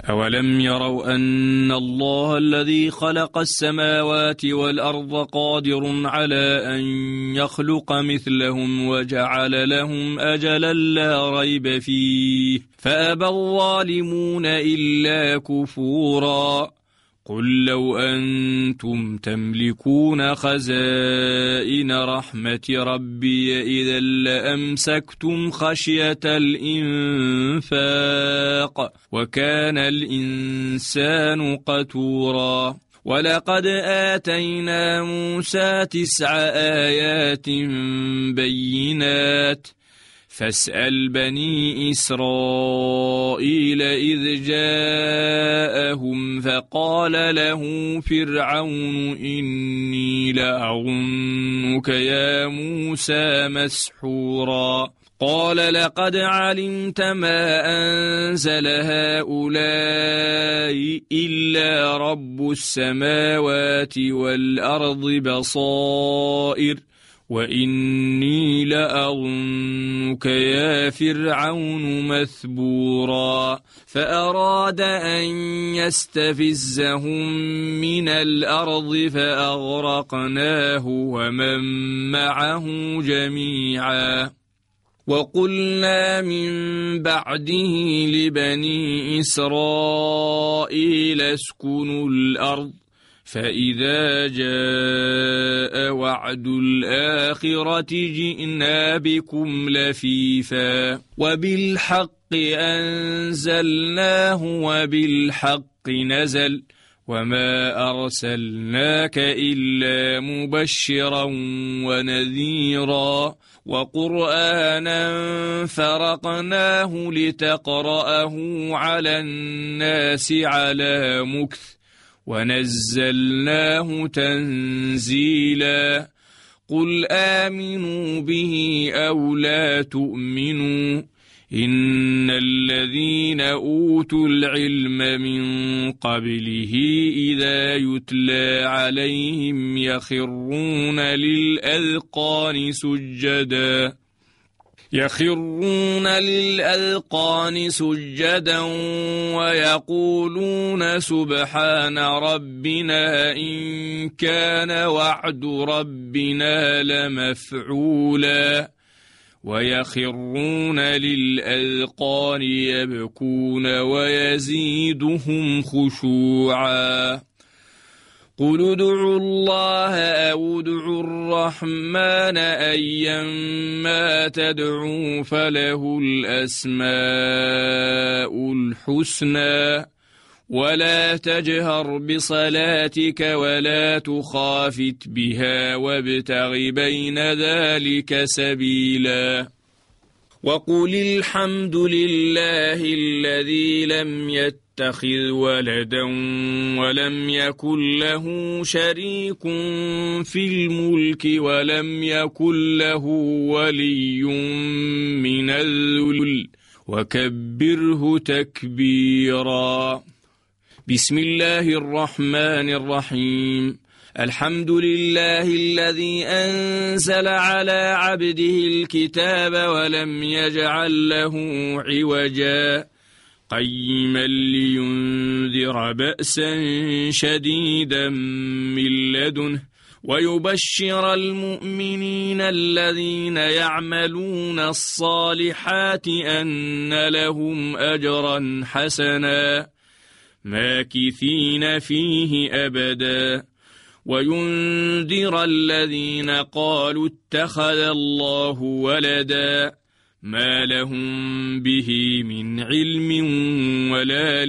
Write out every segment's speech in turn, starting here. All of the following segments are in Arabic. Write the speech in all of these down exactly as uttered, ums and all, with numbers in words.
أولم يروا أن الله الذي خلق السماوات والأرض قادر على أن يخلق مثلهم وجعل لهم أجلا لا ريب فيه فأبى الظالمون إلا كفورا قل لو أنتم تملكون خزائن رحمة ربي إذا لأمسكتم خشية الإنفاق وكان الإنسان قتورا ولقد آتينا موسى تسع آيات بينات فاسأل بني إسرائيل إذ جاءهم فقال له فرعون إني لأظنك يا موسى مسحورا قال لقد علمت ما أنزل هؤلاء إلا رب السماوات والأرض بصائر وإني لأظنك يا فرعون مثبورا فأراد أن يستفزهم من الأرض فأغرقناه ومن معه جميعا وقلنا من بعده لبني إسرائيل اسكنوا الأرض فإذا جاء وعد الآخرة جئنا بكم لفيفا وبالحق أنزلناه وبالحق نزل وما أرسلناك إلا مبشرا ونذيرا وقرآنا فرقناه لتقرأه على الناس على مكث ونزلناه تنزيلا قل آمنوا به أو لا تؤمنوا إن الذين أوتوا العلم من قبله إذا يتلى عليهم يخرون للأذقان سجدا يخرون للأذقان سجدا ويقولون سبحان ربنا إن كان وعد ربنا لمفعولا ويخرون للأذقان يبكون ويزيدهم خشوعا قل ادعوا الله أو ادعوا الرحمن أيما تدعوا فله الأسماء الحسنى ولا تجهر بصلاتك ولا تخافت بها وابتغ بين ذلك سبيلا وقل الحمد لله الذي لم يتخذ ولدا ولم يكن له شريك في الملك ولم يكن له ولي من الذل وكبره تكبيرا بسم الله الرحمن الرحيم الحمد لله الذي أنزل على عبده الكتاب ولم يجعل له عوجا قيما لينذر بأسا شديدا من لدنه ويبشر المؤمنين الذين يعملون الصالحات أن لهم أجرا حسنا ماكثين فيه أبدا وينذر الذين قالوا اتخذ الله ولدا ما لهم به من علم ولا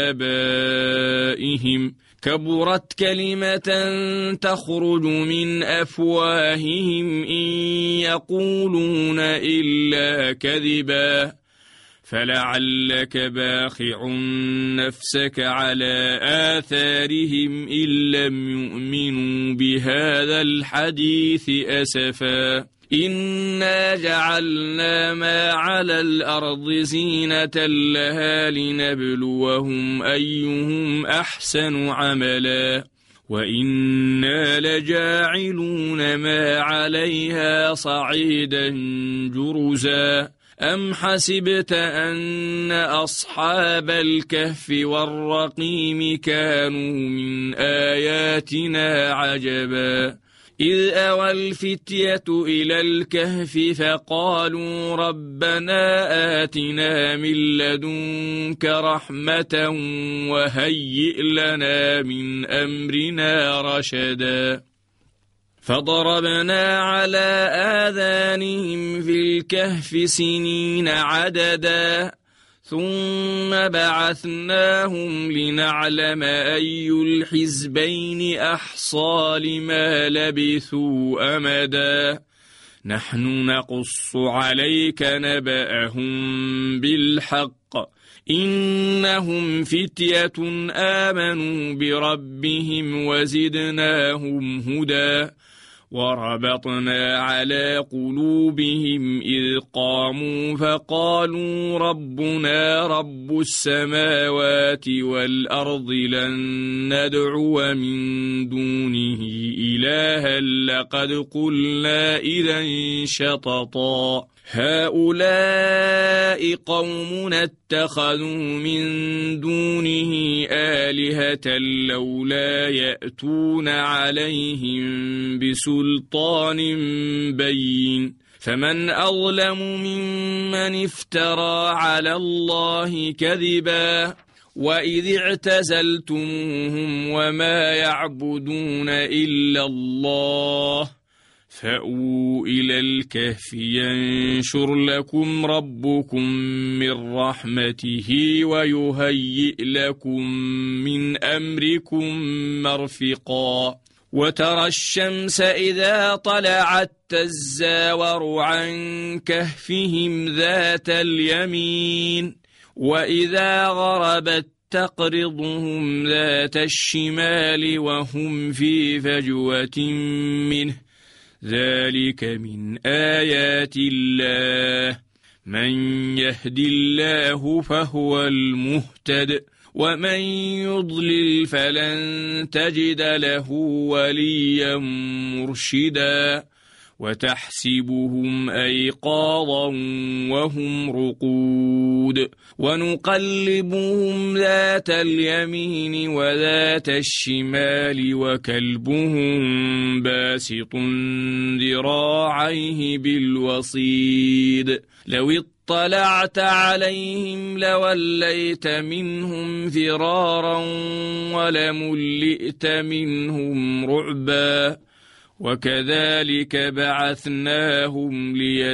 لآبائهم كبرت كلمة تخرج من أفواههم إن يقولون إلا كذبا فلعلك باخع نفسك على آثارهم إن لم يؤمنوا بهذا الحديث أسفا إنا جعلنا ما على الأرض زينة لها لنبلوهم أيهم أحسن عملا وإنا لجاعلون ما عليها صعيدا جرزا أم حسبت أن أصحاب الكهف والرقيم كانوا من آياتنا عجبا إذ أوى الفتية إلى الكهف فقالوا ربنا آتنا من لدنك رحمة وهيئ لنا من أمرنا رشدا فضربنا على آذانهم في الكهف سنين عددا ثم بعثناهم لنعلم أي الحزبين أحصى لما لبثوا أمدا نحن نقص عليك نبأهم بالحق إنهم فتية آمنوا بربهم وزدناهم هدى وربطنا على قلوبهم إذ قاموا فقالوا ربنا رب السماوات والأرض لن ندعو من دونه إلها لقد قلنا إذا شططا هؤلاء قوم اتخذوا من دونه آلهة لولا يأتون عليهم بسلطان بين فمن أظلم ممن افترى على الله كذبا وإذ اعتزلتموهم وما يعبدون إلا الله فأووا إلى الكهف ينشر لكم ربكم من رحمته ويهيئ لكم من أمركم مرفقا وترى الشمس إذا طلعت تزاور عن كهفهم ذات اليمين وإذا غربت تقرضهم ذات الشمال وهم في فجوة منه ذلك من آيات الله من يهد الله فهو المهتد ومن يضلل فلن تجد له وليا مرشدا وتحسبهم أيقاظا وهم رقود ونقلبهم ذات اليمين وذات الشمال وكلبهم باسط ذراعيه بالوصيد لو اطلعت عليهم لوليت منهم فرارا ولملئت منهم رعبا وكذلك بعثناهم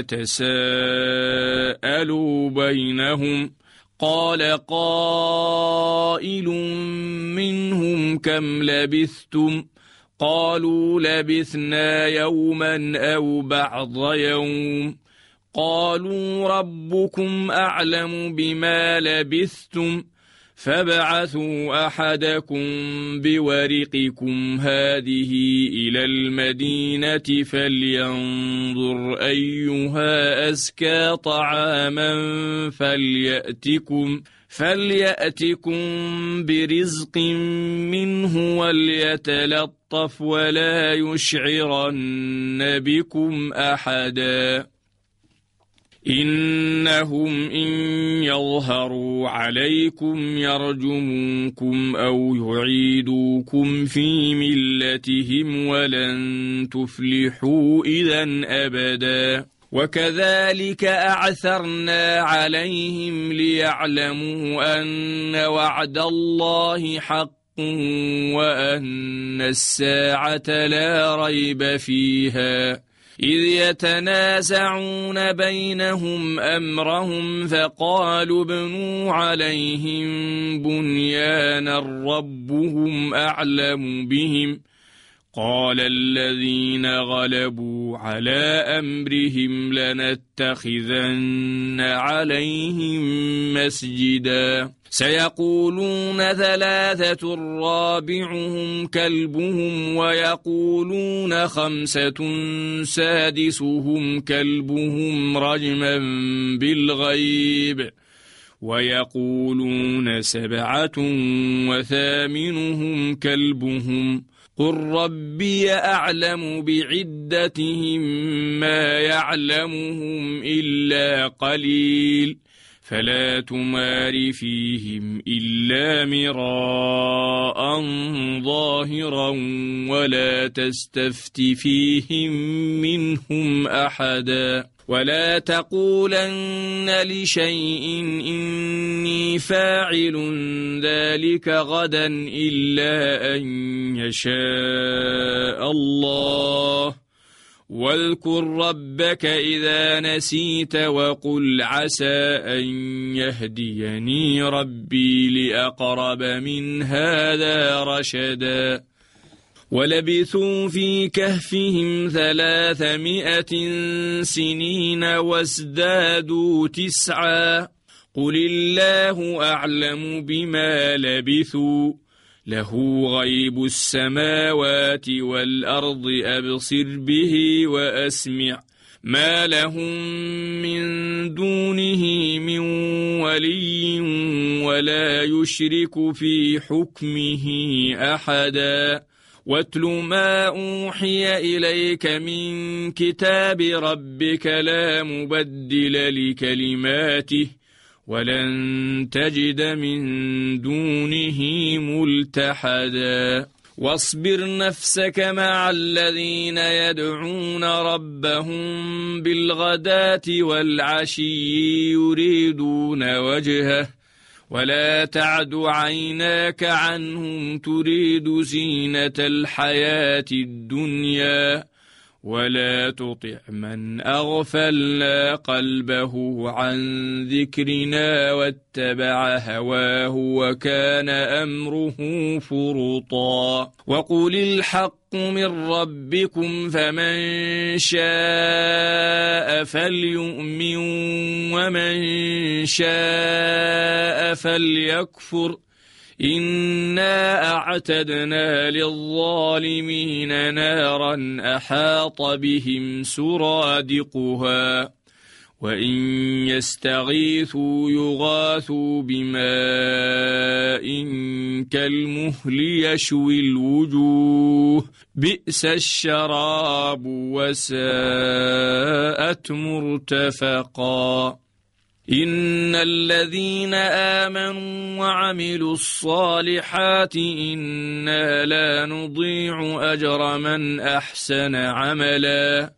ليتساءلوا بينهم قال قائل منهم كم لبثتم قالوا لبثنا يوما أو بعض يوم قالوا ربكم أعلم بما لبثتم فابعثوا أحدكم بورقكم هذه إلى المدينة فلينظر أيها أزكى طعاما فليأتكم فليأتكم برزق منه وليتلطف ولا يشعرن بكم أحدا إنهم إن يظهروا عليكم يرجموكم أو يعيدوكم في ملتهم ولن تفلحوا إذا أبدا وكذلك أعثرنا عليهم ليعلموا أن وعد الله حق وأن الساعة لا ريب فيها إذ يتنازعون بينهم أمرهم فقالوا ابنوا عليهم بنيانا ربهم أعلم بهم قال الذين غلبوا على أمرهم لنتخذن عليهم مسجدا سيقولون ثلاثة رابعهم كلبهم ويقولون خمسة سادسهم كلبهم رجما بالغيب ويقولون سبعة وثامنهم كلبهم قل ربي أعلم بعدتهم ما يعلمهم إلا قليل فلا تمار فيهم إلا مراء ظاهرا ولا تستفت فيهم منهم أحدا ولا تقولن لشيء إني فاعل ذلك غدا إلا أن يشاء الله واذكر ربك إذا نسيت وقل عسى أن يهديني ربي لأقرب من هذا رشدا ولبثوا في كهفهم ثلاثمائة سنين وازدادوا تسعا قل الله أعلم بما لبثوا له غيب السماوات والأرض أبصر به وأسمع ما لهم من دونه من ولي ولا يشرك في حكمه أحدا واتل ما أوحي إليك من كتاب ربك لا مبدل لكلماته ولن تجد من دونه ملتحدا واصبر نفسك مع الذين يدعون ربهم بالغداة والعشي يريدون وجهه ولا تعد عيناك عنهم تريد زينة الحياة الدنيا ولا تطع من أغفلنا قلبه عن ذكرنا واتبع هواه وكان أمره فرطا وقل الحق من ربكم فمن شاء فليؤمن ومن شاء فليكفر إنا أعتدنا للظالمين نارا أحاط بهم سرادقها وإن يستغيثوا يغاثوا بماء كالمهل يشوي الوجوه بئس الشراب وساءت مرتفقا إن الذين آمنوا وعملوا الصالحات إنا لا نضيع أجر من أحسن عملا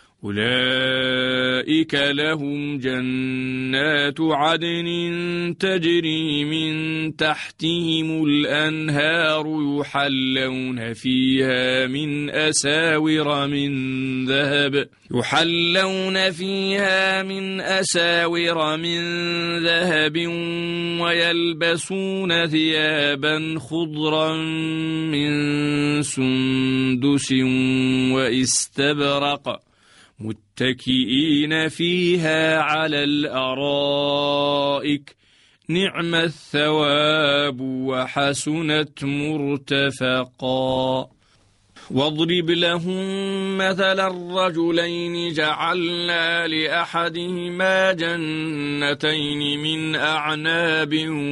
أولئك لهم جنات عدن تجري من تحتهم الأنهار يحلون فيها من أساور من ذهب يحلون فيها من أساور من ذهب ويلبسون ثيابا خضرا من سندس واستبرق متكئين فيها على الأرائك نعم الثواب وحسنت مرتفقا واضرب لهم مثل الرجلين جعلنا لأحدهما جنتين من أعناب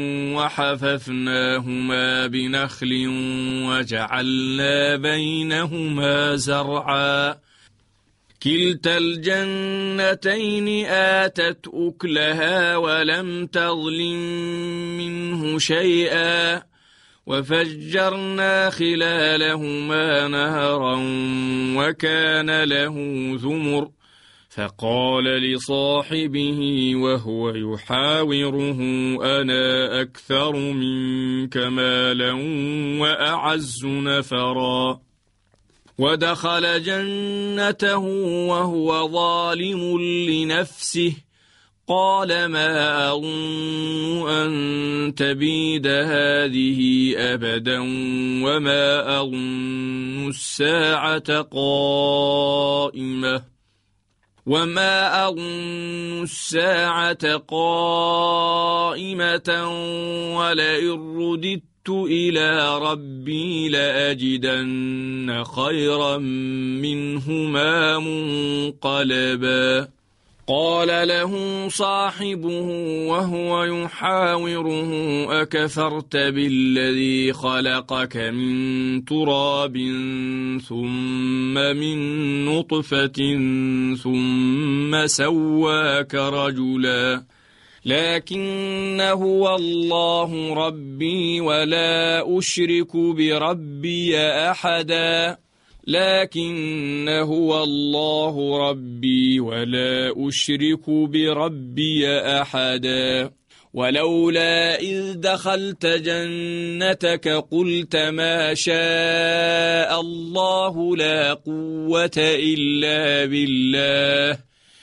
وحففناهما بنخل وجعلنا بينهما زرعا كلتا الجنتين آتت أكلها ولم تظلم منه شيئا وفجرنا خلالهما نهرا وكان له ثمر فقال لصاحبه وهو يحاوره أنا أكثر منك مالا وأعز نفرا ودخل جنته وهو ظالم لنفسه قال ما أظن أن تبيد هذه أبدا وما أظن الساعة قائمة وما أظن الساعة قائمة ولئن رددت إلى ربي لأجدن خيرا منهما منقلبا قال له صاحبه وهو يحاوره أكفرت بالذي خلقك من تراب ثم من نطفة ثم سواك رجلا لكن هو الله ربي ولا أشرك بربي أحدا لكن هو الله ربي ولا أشرك بربي أحدا ولولا إذ دخلت جنتك قلت ما شاء الله لا قوة إلا بالله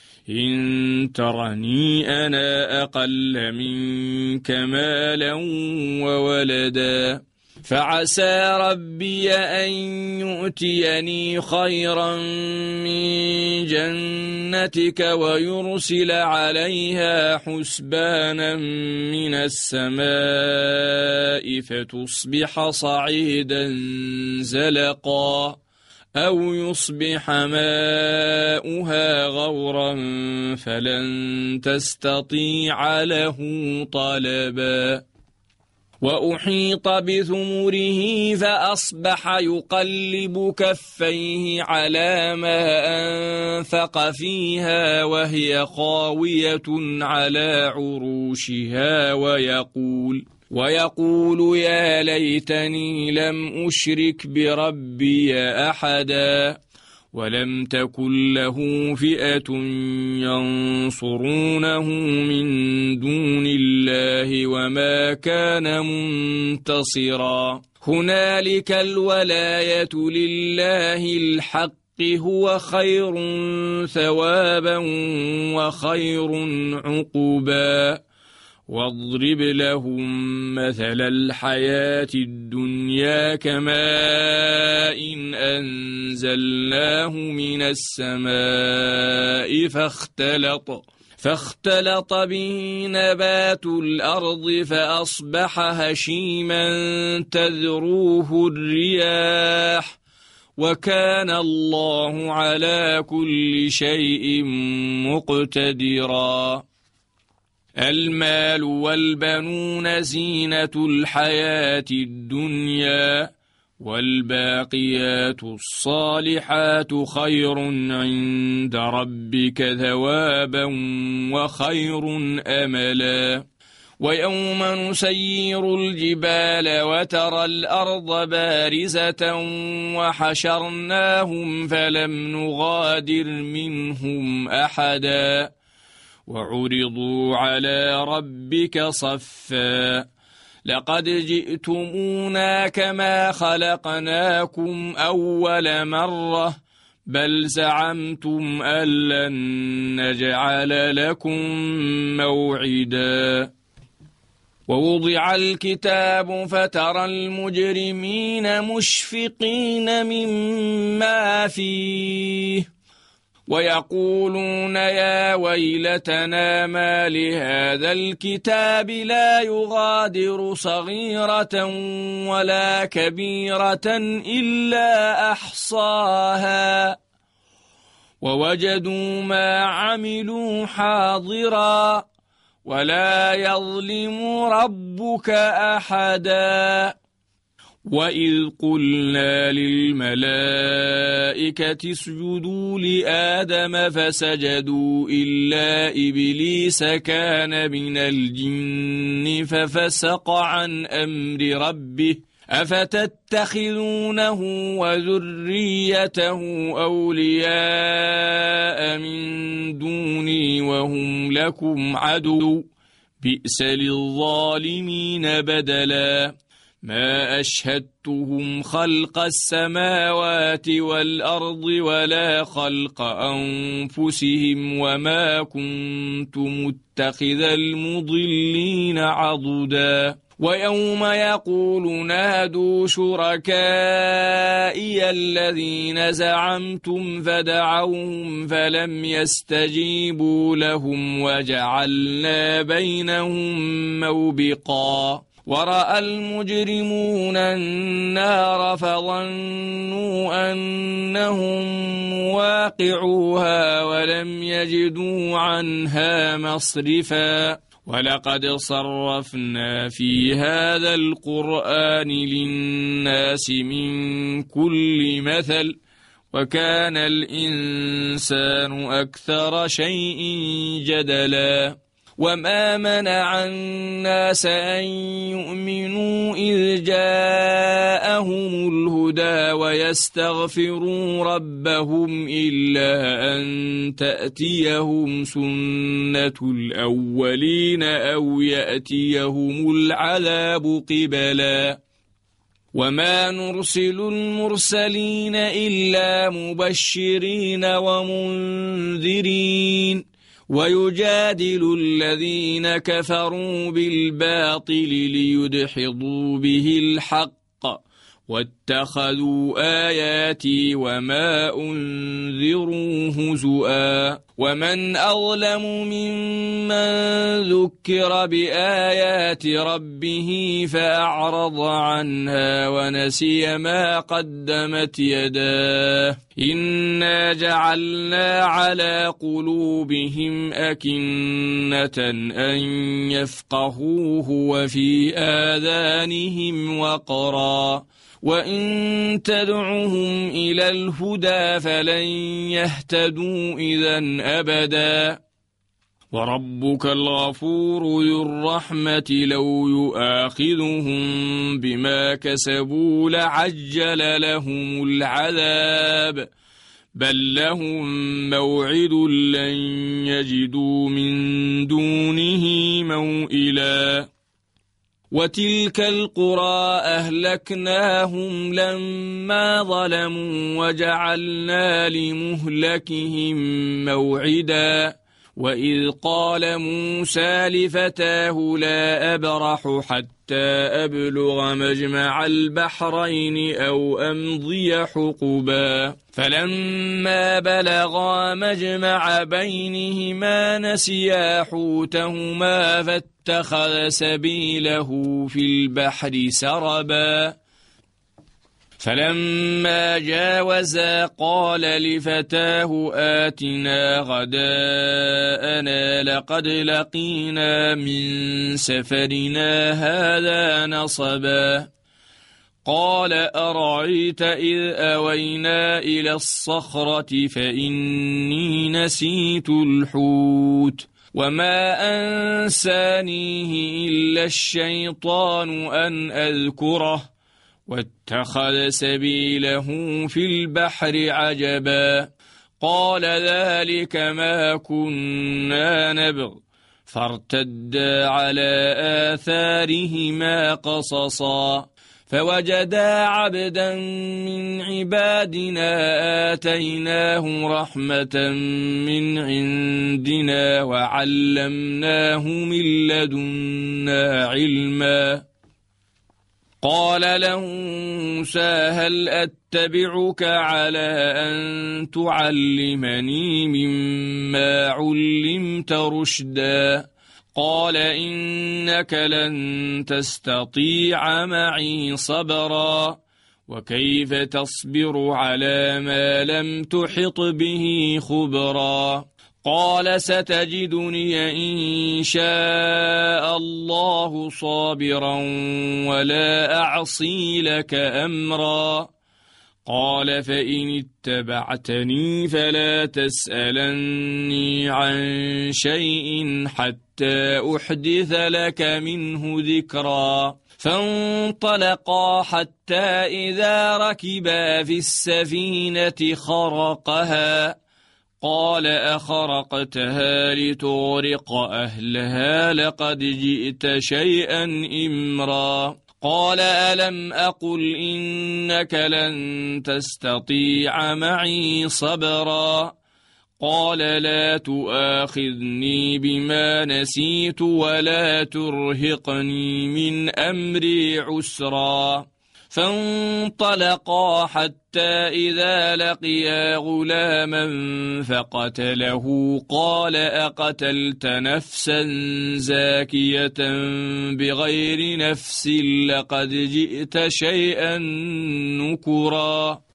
إن ترني أنا أقل منك مالا وولدا فعسى ربي أن يؤتيني خيرا من جنتك ويرسل عليها حسبانا من السماء فتصبح صعيدا زلقا أو يصبح ماؤها غورا فلن تستطيع له طلبا وأحيط بثمره فأصبح يقلب كفيه على ما أنفق فيها وهي خاوية على عروشها ويقول ويقول يا ليتني لم أشرك بربي أحدا ولم تكن له فئة ينصرونه من دون الله وما كان منتصرا هنالك الولاية لله الحق هو خير ثوابا وخير عقبا واضرب لهم مثل الحياة الدنيا كماء إن أنزلناه من السماء فاختلط فاختلط به نبات الأرض فأصبح هشيما تذروه الرياح وكان الله على كل شيء مقتدرا المال والبنون زينة الحياة الدنيا والباقيات الصالحات خير عند ربك ثوابا وخير أملا ويوم نسير الجبال وترى الأرض بارزة وحشرناهم فلم نغادر منهم أحدا وعرضوا على ربك صفا لقد جئتمونا كما خلقناكم أول مرة بل زعمتم أن لن نجعل لكم موعدا ووضع الكتاب فترى المجرمين مشفقين مما فيه ويقولون يا ويلتنا ما لهذا الكتاب لا يغادر صغيرة ولا كبيرة إلا أحصاها ووجدوا ما عملوا حاضرا ولا يظلم ربك أحدا وإذ قلنا للملائكة اسجدوا لآدم فسجدوا إلا إبليس كان من الجن ففسق عن أمر ربه أفتتخذونه وذريته أولياء من دوني وهم لكم عدو بئس للظالمين بدلا ما أشهدتهم خلق السماوات والأرض ولا خلق أنفسهم وما كنت متخذ المضلين عضدا ويوم يقول نادوا شركائي الذين زعمتم فدعوهم فلم يستجيبوا لهم وجعلنا بينهم موبقا ورأى المجرمون النار فظنوا أنهم مواقعوها ولم يجدوا عنها مصرفا ولقد صرفنا في هذا القرآن للناس من كل مثل وكان الإنسان أكثر شيء جدلا وما منع الناس أن يؤمنوا إذ جاءهم الهدى ويستغفروا ربهم إلا أن تأتيهم سنة الأولين أو يأتيهم العذاب قبلا وما نرسل المرسلين إلا مبشرين ومنذرين ويجادل الذين كفروا بالباطل ليدحضوا به الحق واتخذوا آياتي وما أنذروا هزؤا ومن أظلم ممن ذكر بآيات ربه فأعرض عنها ونسي ما قدمت يداه إنا جعلنا على قلوبهم أكنة أن يفقهوه وفي آذانهم وقرا وإن تدعهم إلى الهدى فلن يهتدوا إذن أبدا وربك الغفور ذو الرحمة لو يؤاخذهم بما كسبوا لعجل لهم العذاب بل لهم موعد لن يجدوا من دونه موئلا وتلك القرى أهلكناهم لما ظلموا وجعلنا لمهلكهم موعدا وإذ قال موسى لفتاه لا أبرح حتى أبلغ مجمع البحرين أو أمضي حقبا فلما بلغا مجمع بينهما نسيا حوتهما فاتخذ سبيله في البحر سربا فلما جاوزا قال لفتاه آتنا غداءنا لقد لقينا من سفرنا هذا نصبا قال أرأيت إذ أوينا إلى الصخرة فإني نسيت الحوت وما أنسانيه إلا الشيطان أن أذكره واتخذ سبيله في البحر عجبا قال ذلك ما كنا نبغ فارتدا على آثارهما قصصا فوجدا عبدا من عبادنا آتيناه رحمة من عندنا وعلمناه من لدنا علما قال له موسى هل أتبعك على أن تعلمني مما علمت رشدا قال إنك لن تستطيع معي صبرا وكيف تصبر على ما لم تحط به خبرا قال ستجدني إن شاء الله صابرا ولا أعصي لك أمرا قال فإن اتبعتني فلا تسألني عن شيء حتى أحدث لك منه ذكرا فانطلقا حتى إذا ركبا في السفينة خرقها قال أخرقتها لتغرق أهلها لقد جئت شيئا إمرا قال ألم أقل إنك لن تستطيع معي صبرا قال لا تؤاخذني بما نسيت ولا ترهقني من أمري عسرا فانطلقا حتى إذا لقيا غلاما فقتله قال أقتلت نفسا زاكية بغير نفس لقد جئت شيئا نكرا